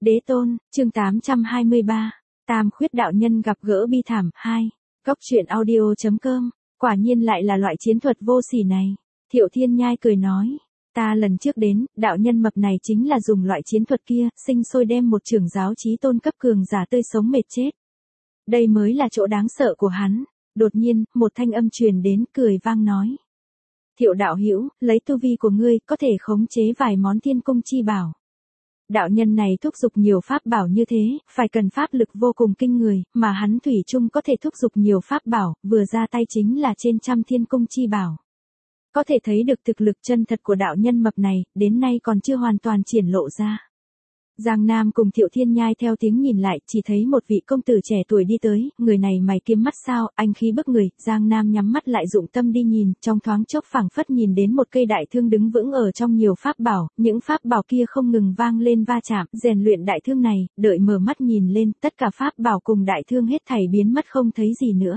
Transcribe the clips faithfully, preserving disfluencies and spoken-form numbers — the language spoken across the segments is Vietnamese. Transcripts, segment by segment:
Đế tôn, chương tám trăm hai mươi ba, Tam khuyết đạo nhân gặp gỡ bi thảm, hai. Cốc truyện audio.com, quả nhiên lại là loại chiến thuật vô sỉ này. Thiệu Thiên Nhai cười nói, ta lần trước đến, đạo nhân mập này chính là dùng loại chiến thuật kia, sinh sôi đem một trưởng giáo chí tôn cấp cường giả tươi sống mệt chết. Đây mới là chỗ đáng sợ của hắn. Đột nhiên, một thanh âm truyền đến, cười vang nói. Thiệu đạo hữu, lấy tu vi của ngươi, có thể khống chế vài món thiên cung chi bảo. Đạo nhân này thúc giục nhiều pháp bảo như thế, phải cần pháp lực vô cùng kinh người, mà hắn thủy chung có thể thúc giục nhiều pháp bảo, vừa ra tay chính là trên trăm thiên cung chi bảo. Có thể thấy được thực lực chân thật của đạo nhân mập này, đến nay còn chưa hoàn toàn triển lộ ra. Giang Nam cùng Thiệu Thiên Nhai theo tiếng nhìn lại, chỉ thấy một vị công tử trẻ tuổi đi tới, người này mày kiếm mắt sao, anh khí bức người, Giang Nam nhắm mắt lại dụng tâm đi nhìn, trong thoáng chốc phảng phất nhìn đến một cây đại thương đứng vững ở trong nhiều pháp bảo, những pháp bảo kia không ngừng vang lên va chạm, rèn luyện đại thương này, đợi mở mắt nhìn lên, tất cả pháp bảo cùng đại thương hết thảy biến mất không thấy gì nữa.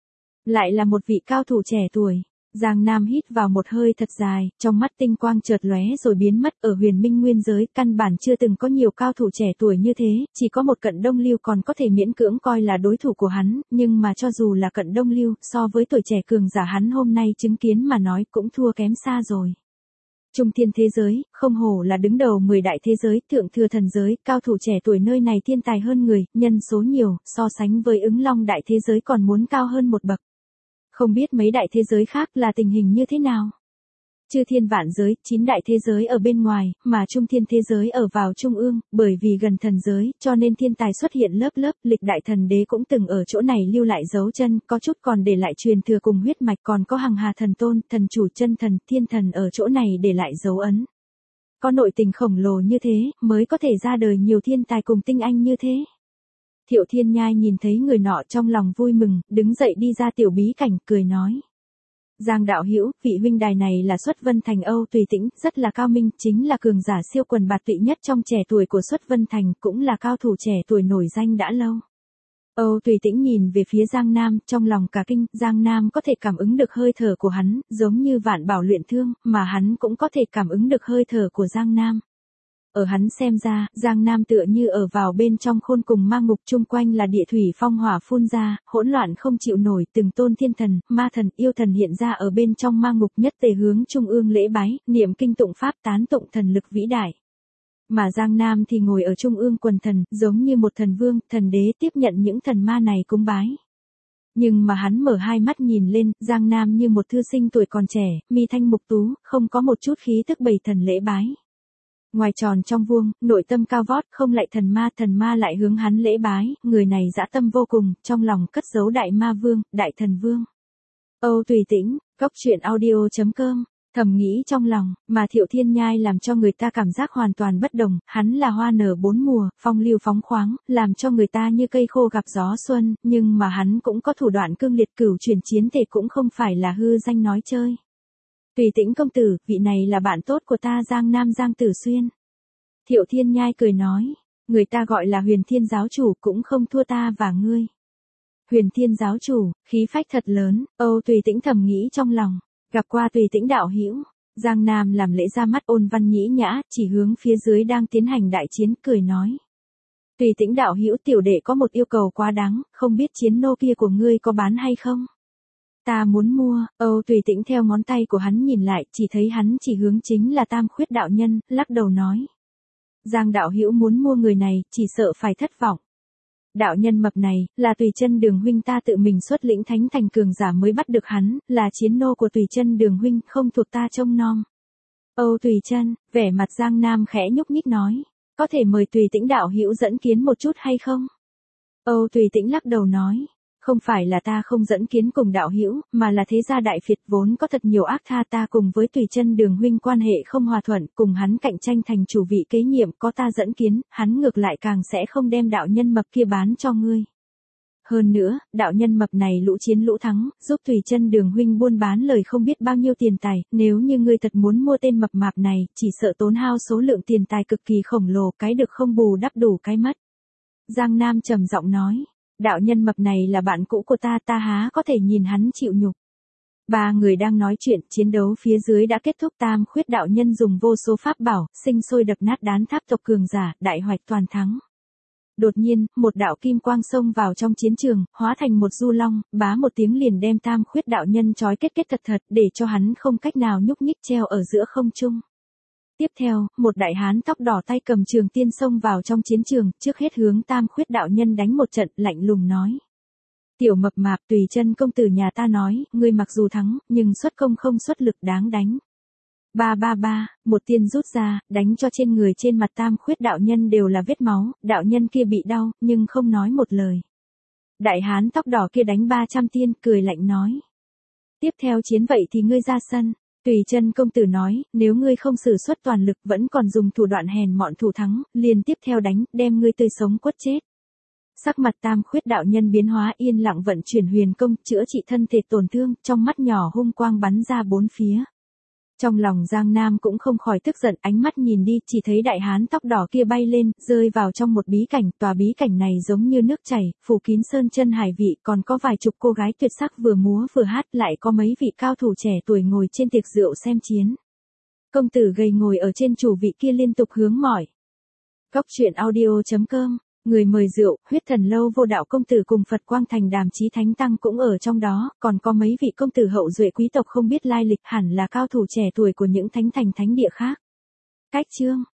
Lại là một vị cao thủ trẻ tuổi. Giang Nam hít vào một hơi thật dài, trong mắt tinh quang chợt lóe rồi biến mất. Ở Huyền Minh nguyên giới, căn bản chưa từng có nhiều cao thủ trẻ tuổi như thế, chỉ có một Cận Đông Lưu còn có thể miễn cưỡng coi là đối thủ của hắn, nhưng mà cho dù là Cận Đông Lưu, so với tuổi trẻ cường giả hắn hôm nay chứng kiến mà nói cũng thua kém xa rồi. Trung thiên thế giới, không hổ là đứng đầu mười đại thế giới, thượng thừa thần giới, cao thủ trẻ tuổi nơi này thiên tài hơn người, nhân số nhiều, so sánh với Ứng Long đại thế giới còn muốn cao hơn một bậc. Không biết mấy đại thế giới khác là tình hình như thế nào. Chư thiên vạn giới, chín đại thế giới ở bên ngoài, mà trung thiên thế giới ở vào trung ương, bởi vì gần thần giới, cho nên thiên tài xuất hiện lớp lớp, lịch đại thần đế cũng từng ở chỗ này lưu lại dấu chân, có chút còn để lại truyền thừa cùng huyết mạch, còn có hằng hà thần tôn, thần chủ chân thần, thiên thần ở chỗ này để lại dấu ấn. Có nội tình khổng lồ như thế, mới có thể ra đời nhiều thiên tài cùng tinh anh như thế. Thiệu Thiên Nhai nhìn thấy người nọ trong lòng vui mừng, đứng dậy đi ra tiểu bí cảnh, cười nói. Giang đạo hữu, vị huynh đài này là Xuất Vân Thành Âu Tùy Tĩnh, rất là cao minh, chính là cường giả siêu quần bạt tụy nhất trong trẻ tuổi của Xuất Vân Thành, cũng là cao thủ trẻ tuổi nổi danh đã lâu. Âu Tùy Tĩnh nhìn về phía Giang Nam, trong lòng cả kinh, Giang Nam có thể cảm ứng được hơi thở của hắn, giống như vạn bảo luyện thương, mà hắn cũng có thể cảm ứng được hơi thở của Giang Nam. Ở hắn xem ra, Giang Nam tựa như ở vào bên trong khôn cùng ma ngục, chung quanh là địa thủy phong hỏa phun ra, hỗn loạn không chịu nổi, từng tôn thiên thần, ma thần, yêu thần hiện ra ở bên trong ma ngục, nhất tề hướng trung ương lễ bái, niệm kinh tụng pháp tán tụng thần lực vĩ đại. Mà Giang Nam thì ngồi ở trung ương quần thần, giống như một thần vương, thần đế tiếp nhận những thần ma này cúng bái. Nhưng mà hắn mở hai mắt nhìn lên, Giang Nam như một thư sinh tuổi còn trẻ, mi thanh mục tú, không có một chút khí tức bày thần lễ bái. Ngoài tròn trong vuông, nội tâm cao vót, không lại thần ma, thần ma lại hướng hắn lễ bái, người này dã tâm vô cùng, trong lòng cất giấu đại ma vương, đại thần vương. Âu Tùy Tĩnh, cốc truyện audio.com, thầm nghĩ trong lòng, mà Thiệu Thiên Nhai làm cho người ta cảm giác hoàn toàn bất đồng, hắn là hoa nở bốn mùa, phong lưu phóng khoáng, làm cho người ta như cây khô gặp gió xuân, nhưng mà hắn cũng có thủ đoạn cương liệt, cửu chuyển chiến thể cũng không phải là hư danh nói chơi. Tùy Tĩnh công tử, vị này là bạn tốt của ta Giang Nam Giang Tử Xuyên. Thiệu Thiên Nhai cười nói, người ta gọi là Huyền Thiên giáo chủ cũng không thua ta và ngươi. Huyền Thiên giáo chủ, khí phách thật lớn, Âu Tùy Tĩnh thầm nghĩ trong lòng, gặp qua Tùy Tĩnh đạo hữu. Giang Nam làm lễ ra mắt ôn văn nhĩ nhã, chỉ hướng phía dưới đang tiến hành đại chiến, cười nói. Tùy Tĩnh đạo hữu, tiểu đệ có một yêu cầu quá đáng, không biết chiến nô kia của ngươi có bán hay không? Ta muốn mua. Âu Tùy Tĩnh theo ngón tay của hắn nhìn lại, chỉ thấy hắn chỉ hướng chính là Tam khuyết đạo nhân, lắc đầu nói. Giang đạo hữu muốn mua người này, chỉ sợ phải thất vọng. Đạo nhân mập này, là Tùy Chân Đường huynh ta tự mình xuất lĩnh thánh thành cường giả mới bắt được hắn, là chiến nô của Tùy Chân Đường huynh, không thuộc ta trông nom. Âu Tùy Chân, vẻ mặt Giang Nam khẽ nhúc nhích nói, có thể mời Tùy Tĩnh đạo hữu dẫn kiến một chút hay không? Âu Tùy Tĩnh lắc đầu nói. Không phải là ta không dẫn kiến cùng đạo hữu, mà là thế gia đại phiệt vốn có thật nhiều ác tha, ta cùng với Tùy Chân Đường huynh quan hệ không hòa thuận, cùng hắn cạnh tranh thành chủ vị kế nhiệm, có ta dẫn kiến, hắn ngược lại càng sẽ không đem đạo nhân mập kia bán cho ngươi. Hơn nữa, đạo nhân mập này lũ chiến lũ thắng, giúp Tùy Chân Đường huynh buôn bán lời không biết bao nhiêu tiền tài, nếu như ngươi thật muốn mua tên mập mạp này, chỉ sợ tốn hao số lượng tiền tài cực kỳ khổng lồ, cái được không bù đắp đủ cái mất. Giang Nam trầm giọng nói. Đạo nhân mập này là bạn cũ của ta, ta há có thể nhìn hắn chịu nhục. Ba người đang nói chuyện, chiến đấu phía dưới đã kết thúc. Tam khuyết đạo nhân dùng vô số pháp bảo, sinh sôi đập nát đán tháp tộc cường giả, đại hoạch toàn thắng. Đột nhiên, một đạo kim quang xông vào trong chiến trường, hóa thành một du long, bá một tiếng liền đem tam khuyết đạo nhân trói kết kết thật thật, để cho hắn không cách nào nhúc nhích treo ở giữa không trung. Tiếp theo, một đại hán tóc đỏ tay cầm trường tiên xông vào trong chiến trường, trước hết hướng tam khuyết đạo nhân đánh một trận, lạnh lùng nói. Tiểu mập mạp, Tùy Chân công tử nhà ta nói, ngươi mặc dù thắng, nhưng xuất công không xuất lực, đáng đánh. Ba ba ba, một tiên rút ra, đánh cho trên người trên mặt tam khuyết đạo nhân đều là vết máu, đạo nhân kia bị đau, nhưng không nói một lời. Đại hán tóc đỏ kia đánh ba trăm tiên, cười lạnh nói. Tiếp theo chiến vậy thì ngươi ra sân. Tùy Chân công tử nói, nếu ngươi không sử xuất toàn lực vẫn còn dùng thủ đoạn hèn mọn thủ thắng, liền tiếp theo đánh, đem ngươi tươi sống quất chết. Sắc mặt tam khuyết đạo nhân biến hóa, yên lặng vận chuyển huyền công, chữa trị thân thể tổn thương, trong mắt nhỏ hung quang bắn ra bốn phía. Trong lòng Giang Nam cũng không khỏi tức giận, ánh mắt nhìn đi, chỉ thấy đại hán tóc đỏ kia bay lên, rơi vào trong một bí cảnh, tòa bí cảnh này giống như nước chảy, phủ kín sơn chân hải vị, còn có vài chục cô gái tuyệt sắc vừa múa vừa hát, lại có mấy vị cao thủ trẻ tuổi ngồi trên tiệc rượu xem chiến. Công tử gầy ngồi ở trên chủ vị kia liên tục hướng mỏi. Góc truyện audio chấm com, người mời rượu, Huyết Thần Lâu Vô Đạo công tử cùng Phật Quang Thành Đàm Chí Thánh Tăng cũng ở trong đó, còn có mấy vị công tử hậu duệ quý tộc không biết lai lịch, hẳn là cao thủ trẻ tuổi của những thánh thành thánh địa khác. Cách chương